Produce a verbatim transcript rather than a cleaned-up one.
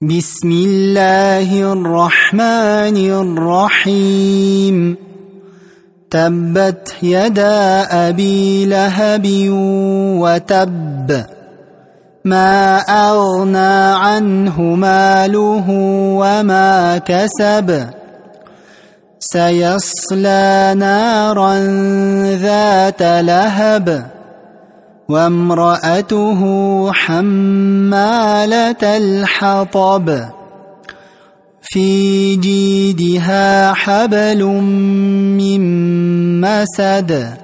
بسم الله الرحمن الرحيم تبت يدا أبي لهب وتب ما أغنى عنه ماله وما كسب سيصلى نارا ذات لهب وامرأته حمالة الحطب في جيدها حبل من مسد